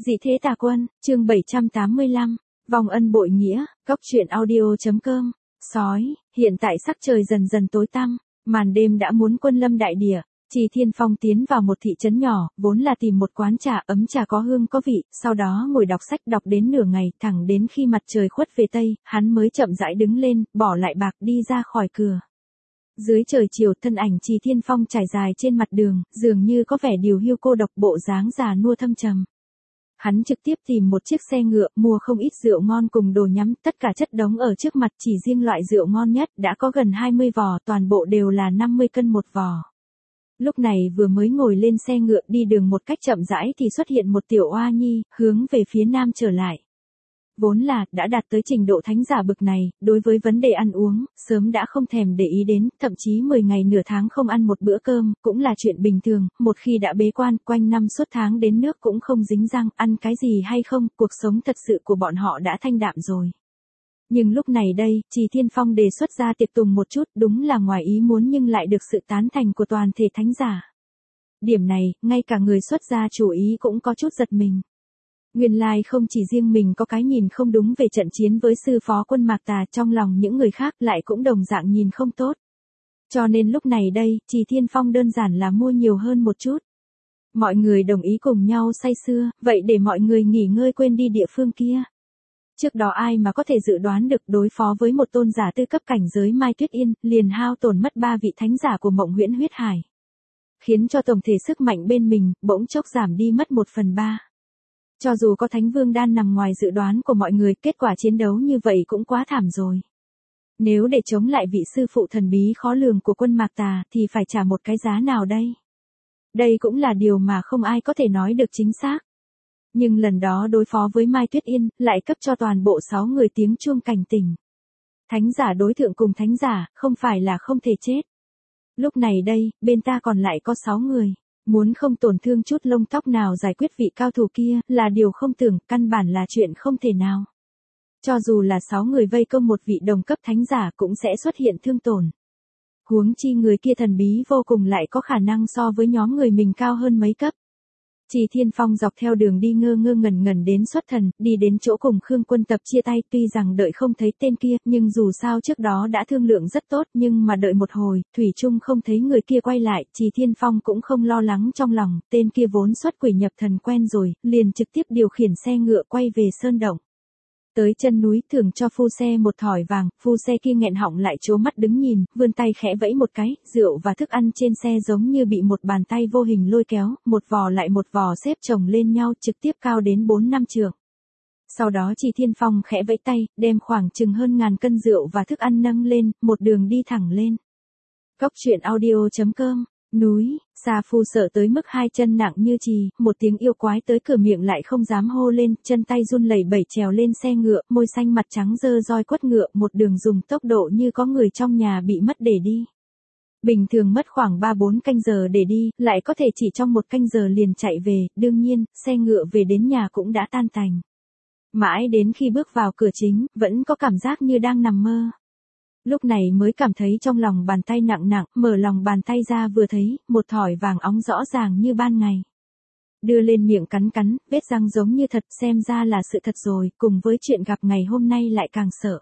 Dị thế tà quân, chương 785, vong ân bội nghĩa, Cốc truyện audio.com. Sói, hiện tại sắc trời dần dần tối tăm, màn đêm đã muốn quân lâm đại địa. Trì Thiên Phong tiến vào một thị trấn nhỏ, vốn là tìm một quán trà ấm trà có hương có vị, sau đó ngồi đọc sách đọc đến nửa ngày, thẳng đến khi mặt trời khuất về tây, hắn mới chậm rãi đứng lên, bỏ lại bạc đi ra khỏi cửa. Dưới trời chiều, thân ảnh Trì Thiên Phong trải dài trên mặt đường, dường như có vẻ điều hiu cô độc, bộ dáng già nua thâm trầm. Hắn trực tiếp tìm một chiếc xe ngựa, mua không ít rượu ngon cùng đồ nhắm, tất cả chất đống ở trước mặt, chỉ riêng loại rượu ngon nhất đã có gần 20 vò, toàn bộ đều là 50 cân một vò. Lúc này vừa mới ngồi lên xe ngựa đi đường một cách chậm rãi thì xuất hiện một tiểu oa nhi, hướng về phía nam trở lại. Vốn là, đã đạt tới trình độ thánh giả bực này, đối với vấn đề ăn uống, sớm đã không thèm để ý đến, thậm chí 10 ngày nửa tháng không ăn một bữa cơm, cũng là chuyện bình thường, một khi đã bế quan, quanh năm suốt tháng đến nước cũng không dính răng, ăn cái gì hay không, cuộc sống thật sự của bọn họ đã thanh đạm rồi. Nhưng lúc này đây, Trì Thiên Phong đề xuất ra tiệc tùng một chút, đúng là ngoài ý muốn nhưng lại được sự tán thành của toàn thể thánh giả. Điểm này, ngay cả người xuất gia chủ ý cũng có chút giật mình. Nguyên lai không chỉ riêng mình có cái nhìn không đúng về trận chiến với sư phó quân Mạc Tà, trong lòng những người khác lại cũng đồng dạng nhìn không tốt. Cho nên lúc này đây, Trì Thiên Phong đơn giản là mua nhiều hơn một chút. Mọi người đồng ý cùng nhau say sưa, vậy để mọi người nghỉ ngơi quên đi địa phương kia. Trước đó ai mà có thể dự đoán được đối phó với một tôn giả tư cấp cảnh giới Mai Tuyết Yên, liền hao tổn mất 3 vị thánh giả của Mộng Huyễn Huyết Hải. Khiến cho tổng thể sức mạnh bên mình, bỗng chốc giảm đi mất 1/3. Cho dù có Thánh Vương Đan nằm ngoài dự đoán của mọi người, kết quả chiến đấu như vậy cũng quá thảm rồi. Nếu để chống lại vị sư phụ thần bí khó lường của quân Mạc Tà, thì phải trả một cái giá nào đây? Đây cũng là điều mà không ai có thể nói được chính xác. Nhưng lần đó đối phó với Mai Tuyết Yên, lại cấp cho toàn bộ 6 người tiếng chuông cảnh tỉnh. Thánh giả đối thượng cùng thánh giả, không phải là không thể chết. Lúc này đây, bên ta còn lại có 6 người. Muốn không tổn thương chút lông tóc nào giải quyết vị cao thủ kia, là điều không tưởng, căn bản là chuyện không thể nào. Cho dù là 6 người vây công một vị đồng cấp thánh giả cũng sẽ xuất hiện thương tổn. Huống chi người kia thần bí vô cùng lại có khả năng so với nhóm người mình cao hơn mấy cấp. Trì Thiên Phong dọc theo đường đi ngơ ngơ ngẩn ngẩn đến xuất thần, đi đến chỗ cùng Khương Quân Tập chia tay, tuy rằng đợi không thấy tên kia, nhưng dù sao trước đó đã thương lượng rất tốt, nhưng mà đợi một hồi, thủy chung không thấy người kia quay lại, Trì Thiên Phong cũng không lo lắng trong lòng, tên kia vốn xuất quỷ nhập thần quen rồi, liền trực tiếp điều khiển xe ngựa quay về sơn động. Tới chân núi thưởng cho phu xe một thỏi vàng, phu xe kia nghẹn họng lại trố mắt đứng nhìn, vươn tay khẽ vẫy một cái, rượu và thức ăn trên xe giống như bị một bàn tay vô hình lôi kéo, một vò lại một vò xếp chồng lên nhau trực tiếp cao đến 4-5 trượng. Sau đó Trì Thiên Phong khẽ vẫy tay, đem khoảng chừng hơn 1000 cân rượu và thức ăn nâng lên, một đường đi thẳng lên. Cốc truyện audio.com. Núi, Sa Phu sợ tới mức hai chân nặng như chì, một tiếng yêu quái tới cửa miệng lại không dám hô lên, chân tay run lẩy bẩy trèo lên xe ngựa, môi xanh mặt trắng dơ roi quất ngựa, một đường dùng tốc độ như có người trong nhà bị mất để đi. Bình thường mất khoảng 3-4 canh giờ để đi, lại có thể chỉ trong 1 canh giờ liền chạy về, đương nhiên, xe ngựa về đến nhà cũng đã tan tành. Mãi đến khi bước vào cửa chính, vẫn có cảm giác như đang nằm mơ. Lúc này mới cảm thấy trong lòng bàn tay nặng nặng, mở lòng bàn tay ra vừa thấy, một thỏi vàng óng rõ ràng như ban ngày. Đưa lên miệng cắn cắn, vết răng giống như thật, xem ra là sự thật rồi, cùng với chuyện gặp ngày hôm nay lại càng sợ.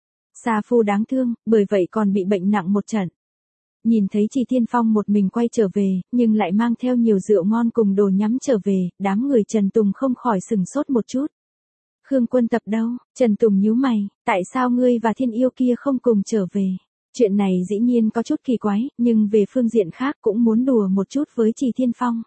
Sa Phu đáng thương, bởi vậy còn bị bệnh nặng một trận. Nhìn thấy Trì Thiên Phong một mình quay trở về, nhưng lại mang theo nhiều rượu ngon cùng đồ nhắm trở về, đám người Trần Tùng không khỏi sừng sốt một chút. Khương Quân Tập đâu? Trần Tùng nhíu mày, tại sao ngươi và thiên yêu kia không cùng trở về? Chuyện này dĩ nhiên có chút kỳ quái, nhưng về phương diện khác cũng muốn đùa một chút với Trì Thiên Phong.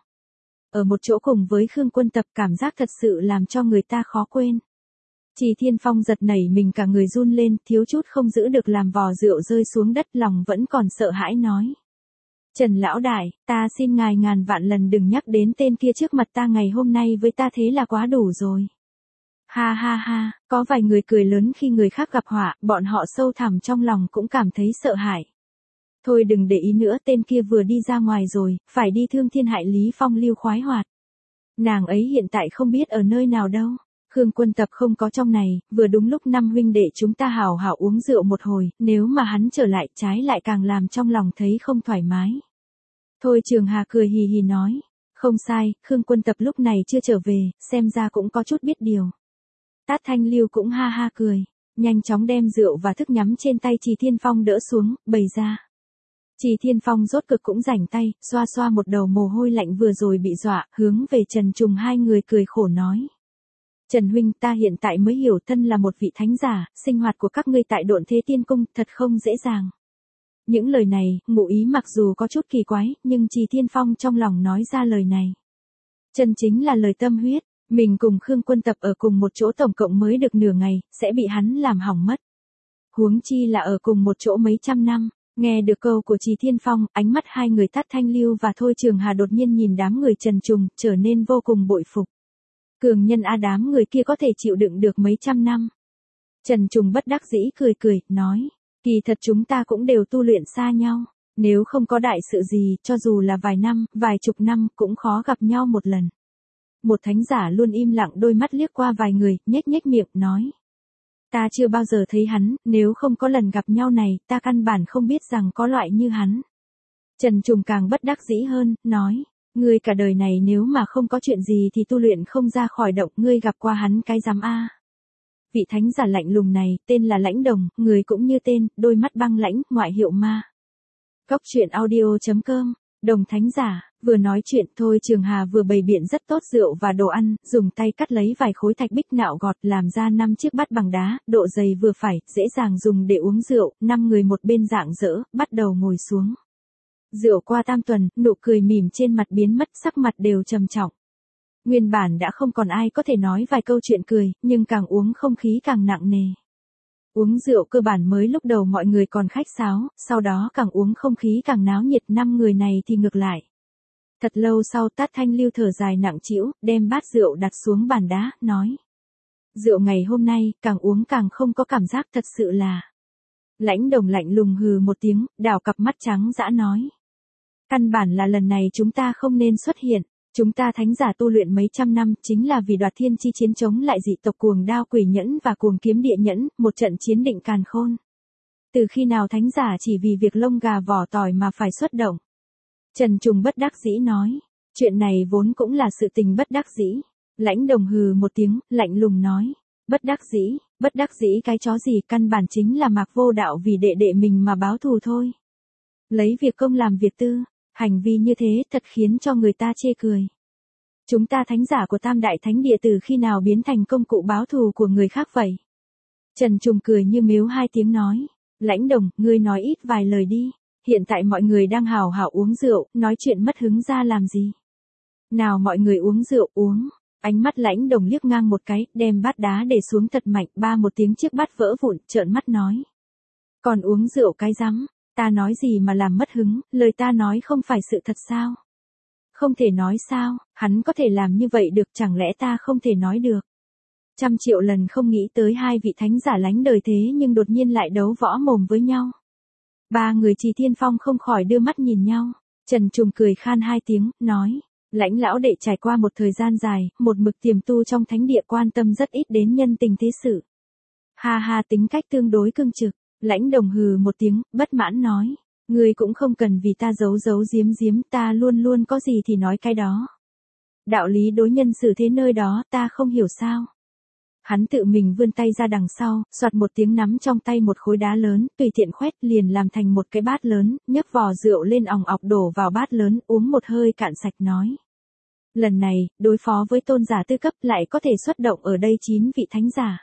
Ở một chỗ cùng với Khương Quân Tập cảm giác thật sự làm cho người ta khó quên. Trì Thiên Phong giật nảy mình cả người run lên, thiếu chút không giữ được làm vò rượu rơi xuống đất, lòng vẫn còn sợ hãi nói. Trần Lão Đại, ta xin ngài ngàn vạn lần đừng nhắc đến tên kia trước mặt ta ngày hôm nay, với ta thế là quá đủ rồi. Ha ha ha, có vài người cười lớn khi người khác gặp họa, bọn họ sâu thẳm trong lòng cũng cảm thấy sợ hãi. Thôi đừng để ý nữa, tên kia vừa đi ra ngoài rồi, phải đi thương thiên hại lý, phong lưu khoái hoạt. Nàng ấy hiện tại không biết ở nơi nào đâu. Khương Quân Tập không có trong này, vừa đúng lúc 5 huynh đệ chúng ta hào hào uống rượu một hồi, nếu mà hắn trở lại trái lại càng làm trong lòng thấy không thoải mái. Thôi Trường Hà cười hì hì nói. Không sai, Khương Quân Tập lúc này chưa trở về, xem ra cũng có chút biết điều. Tát Thanh Lưu cũng ha ha cười, nhanh chóng đem rượu và thức nhắm trên tay Trì Thiên Phong đỡ xuống, bày ra. Trì Thiên Phong rốt cực cũng rảnh tay, xoa xoa một đầu mồ hôi lạnh vừa rồi bị dọa, hướng về Trần Trùng hai người cười khổ nói. Trần huynh, ta hiện tại mới hiểu thân là một vị thánh giả, sinh hoạt của các ngươi tại Độn Thế Tiên Cung thật không dễ dàng. Những lời này, ngụ ý mặc dù có chút kỳ quái, nhưng Trì Thiên Phong trong lòng nói ra lời này. Chân chính là lời tâm huyết, mình cùng Khương Quân Tập ở cùng một chỗ tổng cộng mới được nửa ngày, sẽ bị hắn làm hỏng mất. Huống chi là ở cùng một chỗ mấy trăm năm. Nghe được câu của Trì Thiên Phong, ánh mắt hai người Tát Thanh Lưu và Thôi Trường Hà đột nhiên nhìn đám người Trần Trùng, trở nên vô cùng bội phục. Cường nhân a, đám người kia có thể chịu đựng được mấy trăm năm. Trần Trùng bất đắc dĩ cười cười, nói, kỳ thật chúng ta cũng đều tu luyện xa nhau. Nếu không có đại sự gì, cho dù là vài năm, vài chục năm, cũng khó gặp nhau một lần. Một thánh giả luôn im lặng, đôi mắt liếc qua vài người, nhếch nhếch miệng, nói. Ta chưa bao giờ thấy hắn, nếu không có lần gặp nhau này, ta căn bản không biết rằng có loại như hắn. Trần Trùng càng bất đắc dĩ hơn, nói, ngươi cả đời này nếu mà không có chuyện gì thì tu luyện không ra khỏi động, ngươi gặp qua hắn cái dám a. Vị thánh giả lạnh lùng này, tên là Lãnh Đồng, người cũng như tên, đôi mắt băng lãnh, ngoại hiệu ma. Góc truyện audio.com, Đồng thánh giả. Vừa nói chuyện Thôi Trường Hà vừa bày biện rất tốt rượu và đồ ăn, dùng tay cắt lấy vài khối thạch bích nạo gọt làm ra 5 chiếc bát bằng đá, độ dày vừa phải, dễ dàng dùng để uống rượu, 5 người một bên rạng rỡ, bắt đầu ngồi xuống. Rượu qua tam tuần, nụ cười mỉm trên mặt biến mất, sắc mặt đều trầm trọng. Nguyên bản đã không còn ai có thể nói vài câu chuyện cười, nhưng càng uống không khí càng nặng nề. Uống rượu cơ bản mới lúc đầu mọi người còn khách sáo, sau đó càng uống không khí càng náo nhiệt, 5 người này thì ngược lại. Thật lâu sau Tát Thanh Lưu thở dài nặng trĩu, đem bát rượu đặt xuống bàn đá, nói. Rượu ngày hôm nay, càng uống càng không có cảm giác, thật sự là. Lãnh Đồng lạnh lùng hừ một tiếng, đảo cặp mắt trắng dã nói. Căn bản là lần này chúng ta không nên xuất hiện, chúng ta thánh giả tu luyện mấy trăm năm, chính là vì đoạt thiên chi chiến chống lại dị tộc Cuồng Đao Quỷ Nhẫn và Cuồng Kiếm Địa Nhẫn, một trận chiến định càn khôn. Từ khi nào thánh giả chỉ vì việc lông gà vỏ tỏi mà phải xuất động? Trần Trùng bất đắc dĩ nói, chuyện này vốn cũng là sự tình bất đắc dĩ. Lãnh Đồng hừ một tiếng, lạnh lùng nói, bất đắc dĩ cái chó gì, căn bản chính là Mạc Vô Đạo vì đệ đệ mình mà báo thù thôi. Lấy việc công làm việc tư, hành vi như thế thật khiến cho người ta chê cười. Chúng ta thánh giả của Tam Đại Thánh Địa từ khi nào biến thành công cụ báo thù của người khác vậy? Trần Trùng cười như mếu hai tiếng nói, Lãnh Đồng, ngươi nói ít vài lời đi. Hiện tại mọi người đang hào hào uống rượu, nói chuyện mất hứng ra làm gì? Nào mọi người uống rượu uống. Ánh mắt Lãnh Đồng liếc ngang một cái, đem bát đá để xuống thật mạnh, ba một tiếng chiếc bát vỡ vụn, trợn mắt nói. Còn uống rượu cái rắm, ta nói gì mà làm mất hứng, lời ta nói không phải sự thật sao? Không thể nói sao, hắn có thể làm như vậy được, chẳng lẽ ta không thể nói được? 100.000.000 lần không nghĩ tới hai vị thánh giả lánh đời thế nhưng đột nhiên lại đấu võ mồm với nhau. Ba người Trì Thiên Phong không khỏi đưa mắt nhìn nhau. Trần Trùng cười khan hai tiếng, nói, Lãnh lão đệ trải qua một thời gian dài, một mực tiềm tu trong thánh địa, quan tâm rất ít đến nhân tình thế sự. Ha ha, tính cách tương đối cương trực. Lãnh Đồng hừ một tiếng, bất mãn nói, ngươi cũng không cần vì ta giấu giấu giếm giếm, ta luôn luôn có gì thì nói cái đó. Đạo lý đối nhân xử thế nơi đó ta không hiểu sao. Hắn tự mình vươn tay ra đằng sau, soạt một tiếng nắm trong tay một khối đá lớn, tùy tiện khoét liền làm thành một cái bát lớn, nhấc vò rượu lên òng ọc đổ vào bát lớn, uống một hơi cạn sạch nói. Lần này, đối phó với tôn giả tư cấp lại có thể xuất động ở đây 9 vị thánh giả.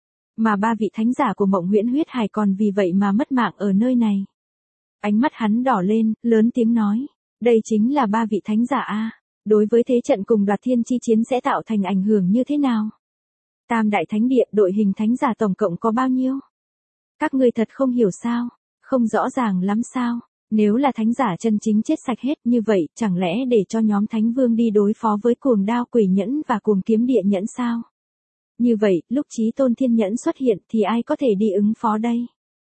Mà 3 vị thánh giả của Mộng Huyễn Huyết Hải còn vì vậy mà mất mạng ở nơi này. Ánh mắt hắn đỏ lên, lớn tiếng nói, đây chính là 3 vị thánh giả a, đối với thế trận cùng đoạt thiên chi chiến sẽ tạo thành ảnh hưởng như thế nào? Tam Đại Thánh Địa đội hình thánh giả tổng cộng có bao nhiêu? Các ngươi thật không hiểu sao? Không rõ ràng lắm sao? Nếu là thánh giả chân chính chết sạch hết như vậy, chẳng lẽ để cho nhóm thánh vương đi đối phó với Cuồng Đao Quỷ Nhẫn và Cuồng Kiếm Địa Nhẫn sao? Như vậy, lúc Chí Tôn Thiên Nhẫn xuất hiện thì ai có thể đi ứng phó đây?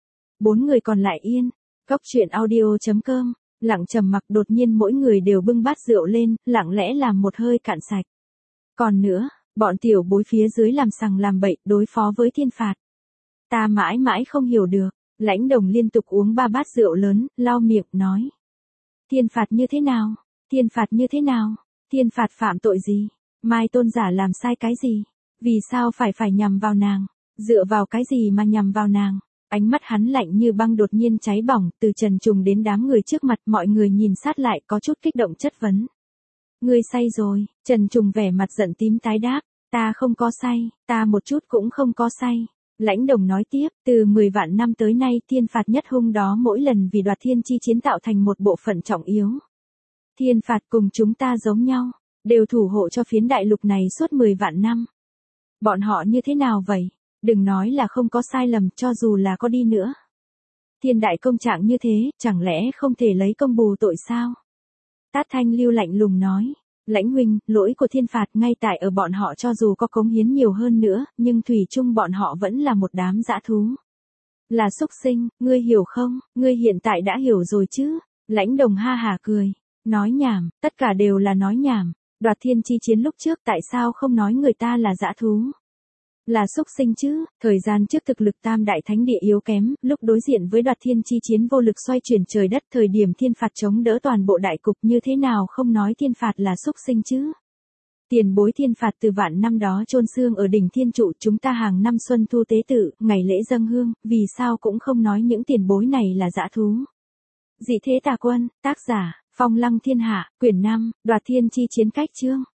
4 người còn lại yên. Góc truyện audio.com, lặng trầm mặc, đột nhiên mỗi người đều bưng bát rượu lên, lặng lẽ làm một hơi cạn sạch. Còn nữa, bọn tiểu bối phía dưới làm sằng làm bậy, đối phó với thiên phạt. Ta mãi mãi không hiểu được. Lãnh Đồng liên tục uống 3 bát rượu lớn, lau miệng, nói. Thiên phạt như thế nào? Thiên phạt như thế nào? Thiên phạt phạm tội gì? Mai tôn giả làm sai cái gì? Vì sao phải nhằm vào nàng? Dựa vào cái gì mà nhằm vào nàng? Ánh mắt hắn lạnh như băng đột nhiên cháy bỏng, từ Trần Trùng đến đám người trước mặt, mọi người nhìn sát lại có chút kích động chất vấn. Ngươi say rồi, Trần Trùng vẻ mặt giận tím tái đáp, ta không có say, ta một chút cũng không có say. Lãnh Đồng nói tiếp, từ 10 vạn năm tới nay thiên phạt nhất hung đó mỗi lần vì đoạt thiên chi chiến tạo thành một bộ phận trọng yếu. Thiên phạt cùng chúng ta giống nhau, đều thủ hộ cho phiến đại lục này suốt 10 vạn năm. Bọn họ như thế nào vậy? Đừng nói là không có sai lầm, cho dù là có đi nữa. Thiên đại công trạng như thế, chẳng lẽ không thể lấy công bù tội sao? Tát Thanh Lưu lạnh lùng nói, Lãnh huynh, lỗi của thiên phạt ngay tại ở bọn họ, cho dù có cống hiến nhiều hơn nữa, nhưng thủy chung bọn họ vẫn là một đám dã thú. Là súc sinh, ngươi hiểu không? Ngươi hiện tại đã hiểu rồi chứ? Lãnh Đồng ha hả cười, nói nhảm, tất cả đều là nói nhảm. Đoạt thiên chi chiến lúc trước tại sao không nói người ta là dã thú? Là súc sinh chứ? Thời gian trước thực lực tam đại thánh địa yếu kém, lúc đối diện với đoạt thiên chi chiến vô lực xoay chuyển trời đất, thời điểm thiên phạt chống đỡ toàn bộ đại cục, như thế nào không nói thiên phạt là súc sinh chứ? Tiền bối thiên phạt từ vạn năm đó chôn xương ở đỉnh thiên trụ, chúng ta hàng năm xuân thu tế tự, ngày lễ dâng hương, vì sao cũng không nói những tiền bối này là dã thú? Dị thế tà quân, tác giả, Phong Lăng Thiên Hạ, quyển 5, đoạt thiên chi chiến cách chương.